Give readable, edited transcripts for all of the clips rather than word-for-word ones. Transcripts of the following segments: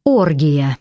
Оргия.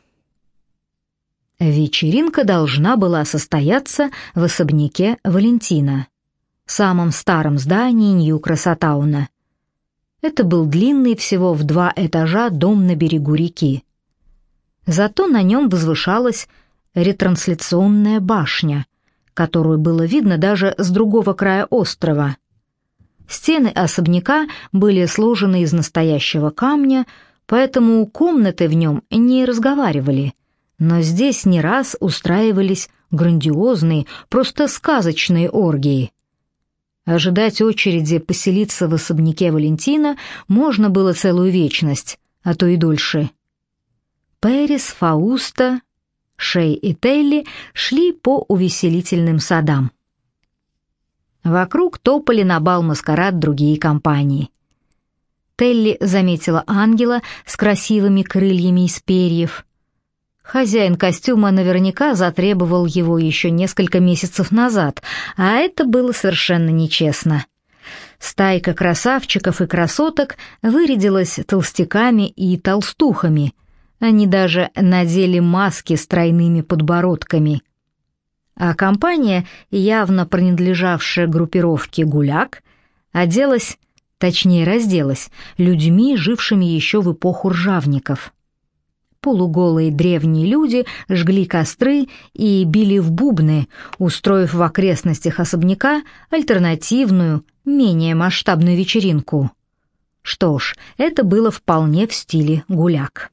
Вечеринка должна была состояться в особняке Валентина, самом старом здании Нью-Красотауна. Это был длинный всего в 2 этажа дом на берегу реки. Зато на нем возвышалась ретрансляционная башня, которую было видно даже с другого края острова. Стены особняка были сложены из настоящего камня, поэтому комнаты в нем не разговаривали, но здесь не раз устраивались грандиозные, просто сказочные оргии. Ожидать очереди поселиться в особняке Валентина можно было целую вечность, а то и дольше. Пэрис, Фауста, Шей и Телли шли по увеселительным садам. Вокруг топали на бал-маскарад другие компании. Телли заметила ангела с красивыми крыльями из перьев. Хозяин костюма наверняка затребовал его еще несколько месяцев назад, а это было совершенно нечестно. Стайка красавчиков и красоток вырядилась толстяками и толстухами. Они даже надели маски с тройными подбородками. А компания, явно принадлежавшая группировке «Гуляк», оделась, точнее разделась, людьми, жившими еще в эпоху ржавников. Полуголые древние люди жгли костры и били в бубны, устроив в окрестностях особняка альтернативную, менее масштабную вечеринку. Что ж, это было вполне в стиле «Гуляк».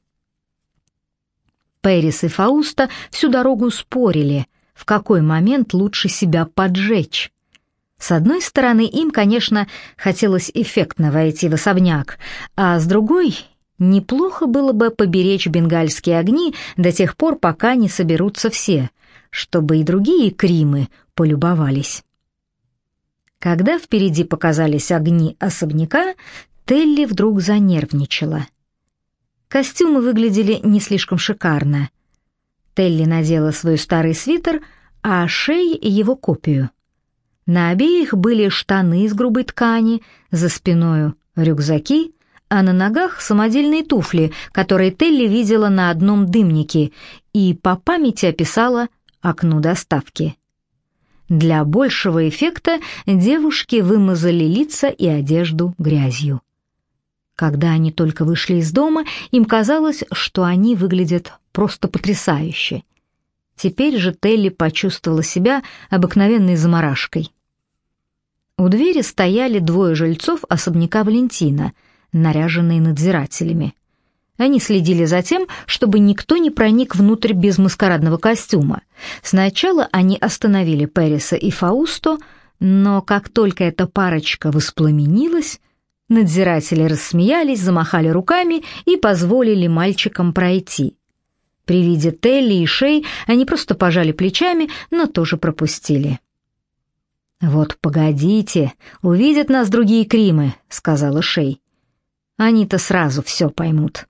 Пэрис и Фауста всю дорогу спорили, в какой момент лучше себя поджечь. С одной стороны, им, конечно, хотелось эффектно войти в особняк, а с другой, неплохо было бы поберечь бенгальские огни до тех пор, пока не соберутся все, чтобы и другие кримы полюбовались. Когда впереди показались огни особняка, Телли вдруг занервничала. Костюмы выглядели не слишком шикарно. Телли надела свой старый свитер, а Шей — его копию. На обеих были штаны из грубой ткани, за спиною рюкзаки, а на ногах самодельные туфли, которые Телли видела на одном дымнике и по памяти описала окну доставки. Для большего эффекта девушки вымазали лица и одежду грязью. Когда они только вышли из дома, им казалось, что они выглядят просто потрясающе. Теперь же Телли почувствовала себя обыкновенной заморашкой. У двери стояли 2 жильцов особняка Валентина, наряженные надзирателями. Они следили за тем, чтобы никто не проник внутрь без маскарадного костюма. Сначала они остановили Пэриса и Фаусту, но как только эта парочка воспламенилась, надзиратели рассмеялись, замахали руками и позволили мальчикам пройти. При виде Телли и Шей они просто пожали плечами, но тоже пропустили. «Вот погодите, увидят нас другие кримы», — сказала Шей. «Они-то сразу все поймут».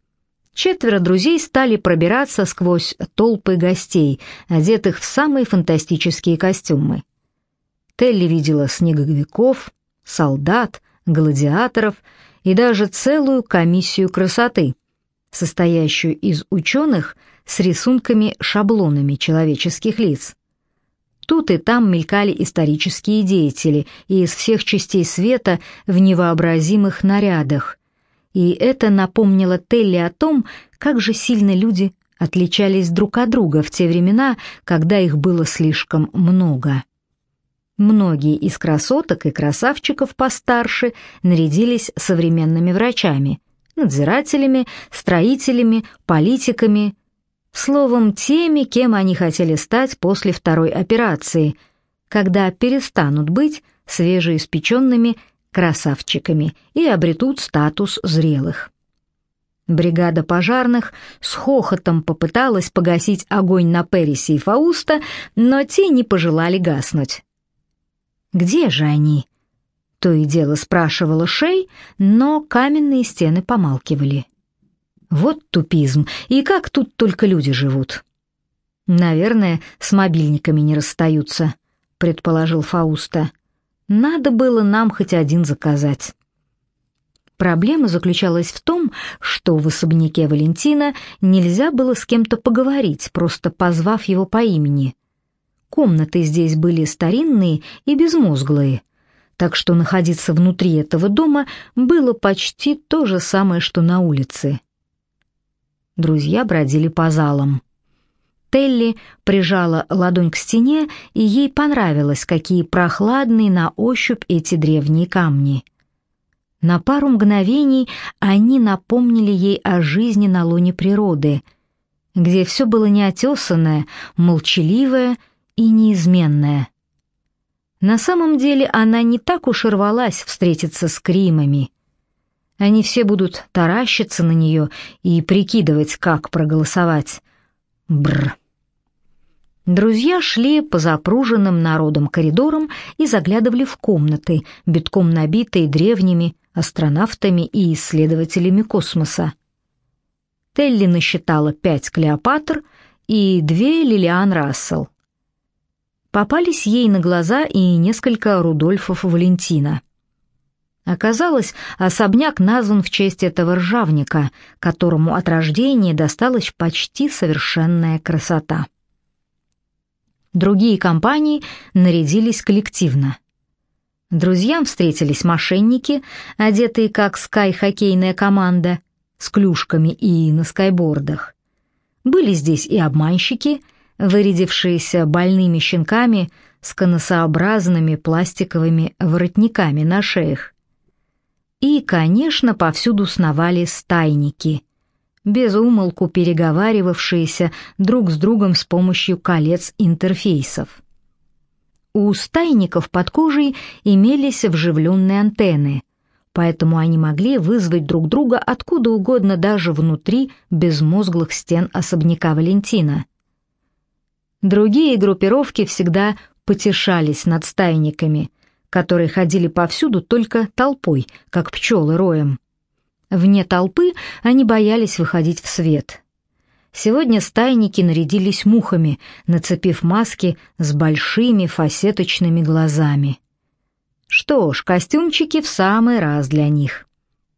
4 друзей стали пробираться сквозь толпы гостей, одетых в самые фантастические костюмы. Телли видела снеговиков, солдат, гладиаторов и даже целую комиссию красоты, состоящую из ученых с рисунками-шаблонами человеческих лиц. Тут и там мелькали исторические деятели из всех частей света в невообразимых нарядах, и это напомнило Телли о том, как же сильно люди отличались друг от друга в те времена, когда их было слишком много. Многие из красоток и красавчиков постарше нарядились современными врачами, надзирателями, строителями, политиками, словом, теми, кем они хотели стать после 2-й операции, когда перестанут быть свежеиспеченными красавчиками и обретут статус зрелых. Бригада пожарных с хохотом попыталась погасить огонь на Пэрисе и Фауста, но те не пожелали гаснуть. «Где же они?» — то и дело спрашивала Шей, но каменные стены помалкивали. Вот тупизм, и как тут только люди живут. «Наверное, с мобильниками не расстаются», — предположил Фауста. «Надо было нам хоть один заказать». Проблема заключалась в том, что в особняке Валентина нельзя было с кем-то поговорить, просто позвав его по имени. Комнаты здесь были старинные и безмозглые, так что находиться внутри этого дома было почти то же самое, что на улице. Друзья бродили по залам. Телли прижала ладонь к стене, и ей понравилось, какие прохладные на ощупь эти древние камни. На пару мгновений они напомнили ей о жизни на лоне природы, где все было неотесанное, молчаливое и неизменное. На самом деле она не так уж и рвалась встретиться с Кримами. Они все будут таращиться на нее и прикидывать, как проголосовать. Бррр. Друзья шли по запруженным народом коридорам и заглядывали в комнаты, битком набитые древними астронавтами и исследователями космоса. Телли насчитала 5 Клеопатр и 2 Лилиан Рассел. Попались ей на глаза и несколько Рудольфов Валентина. Оказалось, особняк назван в честь этого ржавника, которому от рождения досталась почти совершенная красота. Другие компании нарядились коллективно. Друзьям встретились мошенники, одетые как скай-хоккейная команда, с клюшками и на скайбордах. Были здесь и обманщики, вырядившиеся больными щенками с конусообразными пластиковыми воротниками на шеях. И, конечно, повсюду сновали стайники, без умолку переговаривавшиеся друг с другом с помощью колец-интерфейсов. У стайников под кожей имелись вживленные антенны, поэтому они могли вызвать друг друга откуда угодно даже внутри безмозглых стен особняка Валентина. Другие группировки всегда потешались над стайниками, которые ходили повсюду только толпой, как пчелы роем. Вне толпы они боялись выходить в свет. Сегодня стайники нарядились мухами, нацепив маски с большими фасеточными глазами. Что ж, костюмчики в самый раз для них.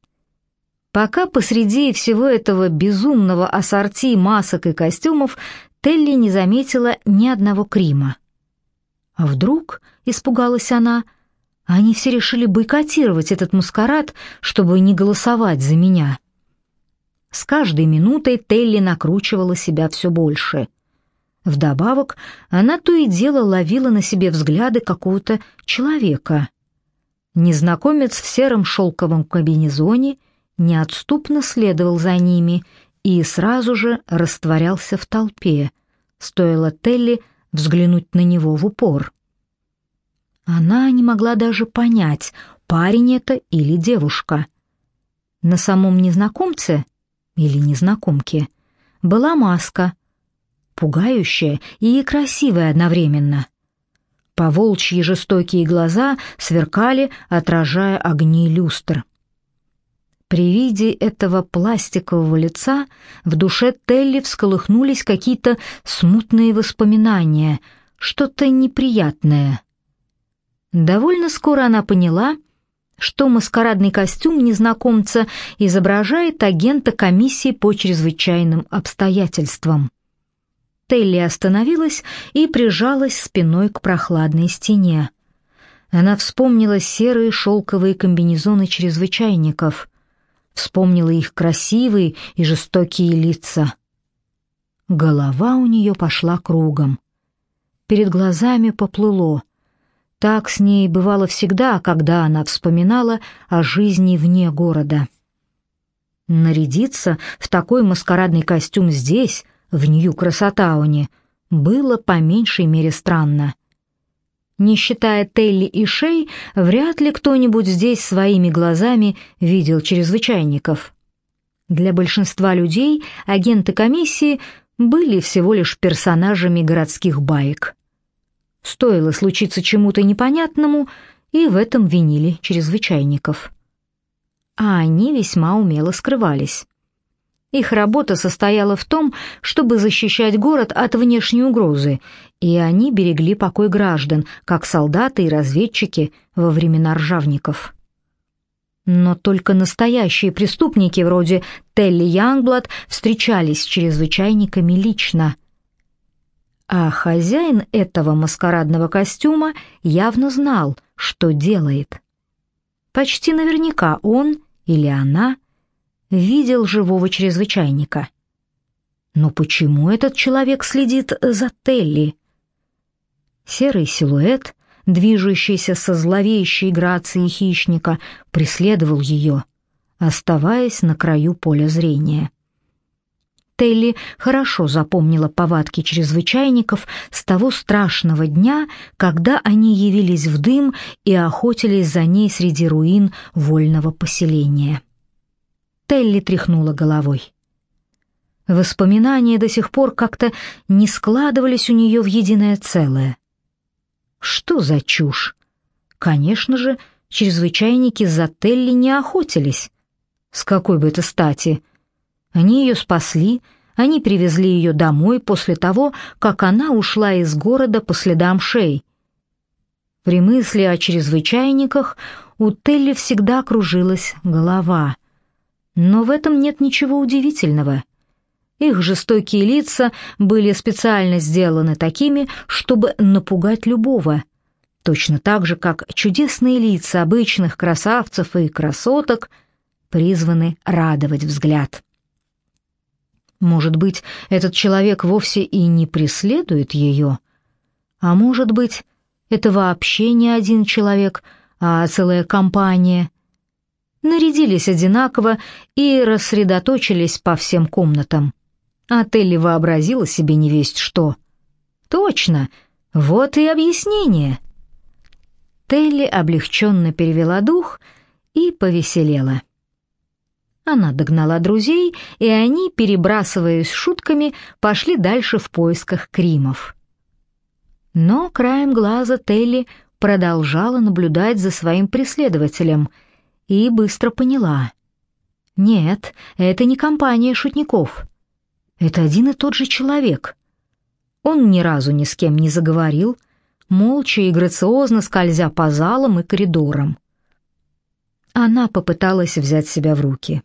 Пока посреди всего этого безумного ассорти масок и костюмов Телли не заметила ни одного Крима. А вдруг, испугалась она, они все решили бойкотировать этот маскарад, чтобы не голосовать за меня. С каждой минутой Телли накручивала себя все больше. Вдобавок, она то и дело ловила на себе взгляды какого-то человека. Незнакомец в сером шелковом комбинезоне неотступно следовал за ними и сразу же растворялся в толпе, стоило Телли взглянуть на него в упор. Она не могла даже понять, парень это или девушка. На самом незнакомце или незнакомке была маска, пугающая и красивая одновременно. По-волчьи жестокие глаза сверкали, отражая огни люстр. При виде этого пластикового лица в душе Телли всколыхнулись какие-то смутные воспоминания, что-то неприятное. Довольно скоро она поняла, что маскарадный костюм незнакомца изображает агента комиссии по чрезвычайным обстоятельствам. Телли остановилась и прижалась спиной к прохладной стене. Она вспомнила серые шелковые комбинезоны чрезвычайников, вспомнила их красивые и жестокие лица. Голова у нее пошла кругом. Перед глазами поплыло. Так с ней бывало всегда, когда она вспоминала о жизни вне города. Нарядиться в такой маскарадный костюм здесь, в Нью-Красотауне, было по меньшей мере странно. Не считая Телли и Шей, вряд ли кто-нибудь здесь своими глазами видел чрезвычайников. Для большинства людей агенты комиссии были всего лишь персонажами городских баек. Стоило случиться чему-то непонятному, и в этом винили чрезвычайников. А они весьма умело скрывались. Их работа состояла в том, чтобы защищать город от внешней угрозы, и они берегли покой граждан, как солдаты и разведчики во времена ржавников. Но только настоящие преступники вроде Телли Янгблад встречались с чрезвычайниками лично. А хозяин этого маскарадного костюма явно знал, что делает. Почти наверняка он или она видел живого чрезвычайника. Но почему этот человек следит за Телли? Серый силуэт, движущийся со зловещей грацией хищника, преследовал ее, оставаясь на краю поля зрения. Телли хорошо запомнила повадки чрезвычайников с того страшного дня, когда они явились в дым и охотились за ней среди руин вольного поселения. Телли тряхнула головой. Воспоминания до сих пор как-то не складывались у нее в единое целое. Что за чушь? Конечно же, чрезвычайники за Телли не охотились. С какой бы это стати? Они ее спасли, они привезли ее домой после того, как она ушла из города по следам Шей. При мысли о чрезвычайниках у Телли всегда кружилась голова. Но в этом нет ничего удивительного. Их жестокие лица были специально сделаны такими, чтобы напугать любого, точно так же, как чудесные лица обычных красавцев и красоток призваны радовать взгляд. Может быть, этот человек вовсе и не преследует ее, а может быть, это вообще не один человек, а целая компания. Нарядились одинаково и рассредоточились по всем комнатам. А Телли вообразила себе невесть что. Точно, вот и объяснение. Телли облегченно перевела дух и повеселела. Она догнала друзей, и они, перебрасываясь шутками, пошли дальше в поисках Кримов. Но краем глаза Телли продолжала наблюдать за своим преследователем и быстро поняла. Нет, это не компания шутников. Это один и тот же человек. Он ни разу ни с кем не заговорил, молча и грациозно скользя по залам и коридорам. Она попыталась взять себя в руки.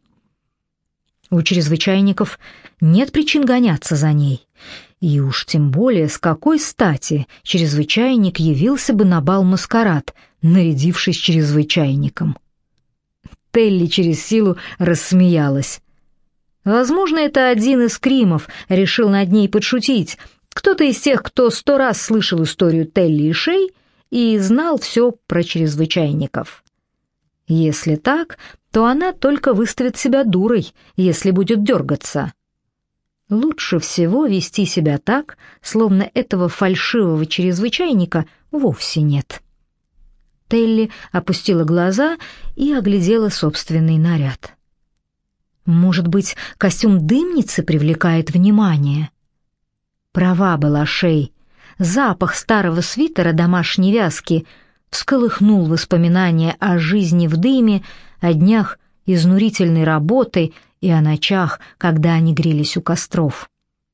У чрезвычайников нет причин гоняться за ней, и уж тем более с какой стати чрезвычайник явился бы на бал-маскарад, нарядившись чрезвычайником. Телли через силу рассмеялась. Возможно, это один из Кримов решил над ней подшутить, кто-то из тех, кто 100 раз слышал историю Телли и Шей и знал все про чрезвычайников. Если так, то она только выставит себя дурой, если будет дергаться. Лучше всего вести себя так, словно этого фальшивого чрезвычайника вовсе нет. Телли опустила глаза и оглядела собственный наряд. Может быть, костюм дымницы привлекает внимание? Права была Шей. Запах старого свитера домашней вязки всколыхнул воспоминания о жизни в дыме, о днях изнурительной работы и о ночах, когда они грелись у костров.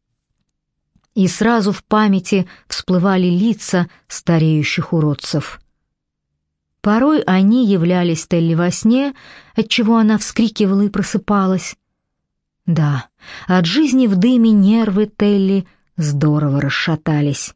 И сразу в памяти всплывали лица стареющих уродцев. Порой они являлись Телли во сне, отчего она вскрикивала и просыпалась. Да, от жизни в дыме нервы Телли здорово расшатались.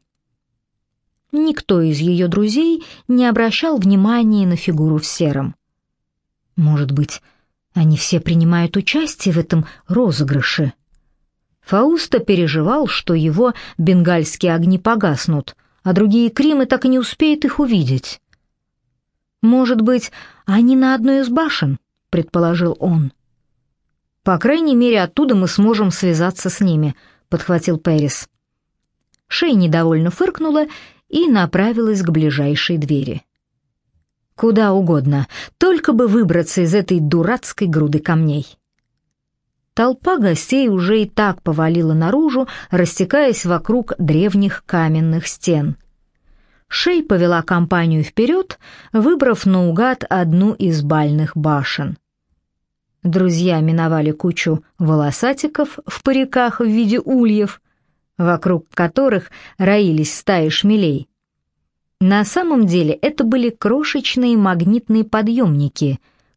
Никто из ее друзей не обращал внимания на фигуру в сером. Может быть, они все принимают участие в этом розыгрыше? Фаусто переживал, что его бенгальские огни погаснут, а другие Кримы так и не успеют их увидеть. «Может быть, они на одной из башен?» — предположил он. «По крайней мере, оттуда мы сможем связаться с ними», — подхватил Пэрис. Шей недовольно фыркнула и направилась к ближайшей двери. «Куда угодно, только бы выбраться из этой дурацкой груды камней». Толпа гостей уже и так повалила наружу, растекаясь вокруг древних каменных стен. Шей повела компанию вперед, выбрав наугад одну из бальных башен. Друзья миновали кучу волосатиков в париках в виде ульев, вокруг которых роились стаи шмелей. На самом деле это были крошечные магнитные подъемники,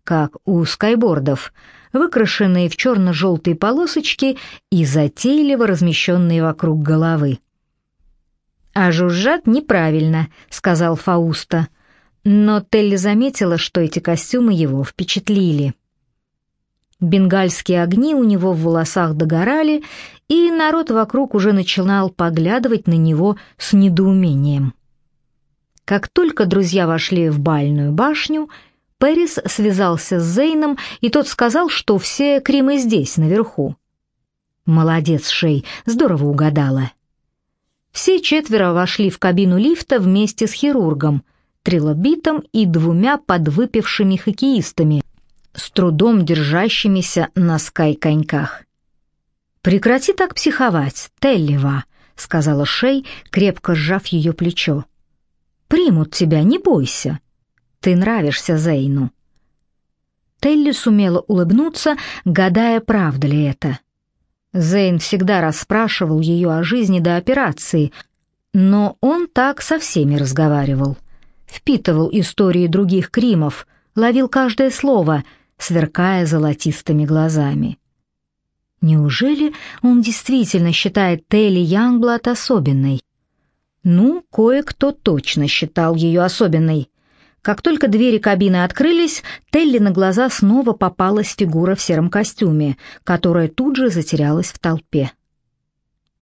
как у скайбордов, выкрашенные в черно-желтые полосочки и затейливо размещенные вокруг головы. «А жужжат неправильно», — сказал Фауста. Но Телли заметила, что эти костюмы его впечатлили. Бенгальские огни у него в волосах догорали, и народ вокруг уже начинал поглядывать на него с недоумением. Как только друзья вошли в бальную башню, Пэрис связался с Зейном, и тот сказал, что все Кримы здесь, наверху. «Молодец, Шей, здорово угадала». Все четверо вошли в кабину лифта вместе с хирургом, трилобитом и двумя подвыпившими хоккеистами, с трудом держащимися на скай-коньках. «Прекрати так психовать, Теллива», — сказала Шей, крепко сжав ее плечо. «Примут тебя, не бойся. Ты нравишься Зейну». Телли сумела улыбнуться, гадая, правда ли это. Зейн всегда расспрашивал ее о жизни до операции, но он так со всеми разговаривал. Впитывал истории других Кримов, ловил каждое слово, сверкая золотистыми глазами. Неужели он действительно считает Телли Янгблад особенной? Ну, кое-кто точно считал ее особенной. Как только двери кабины открылись, Телли на глаза снова попалась фигура в сером костюме, которая тут же затерялась в толпе.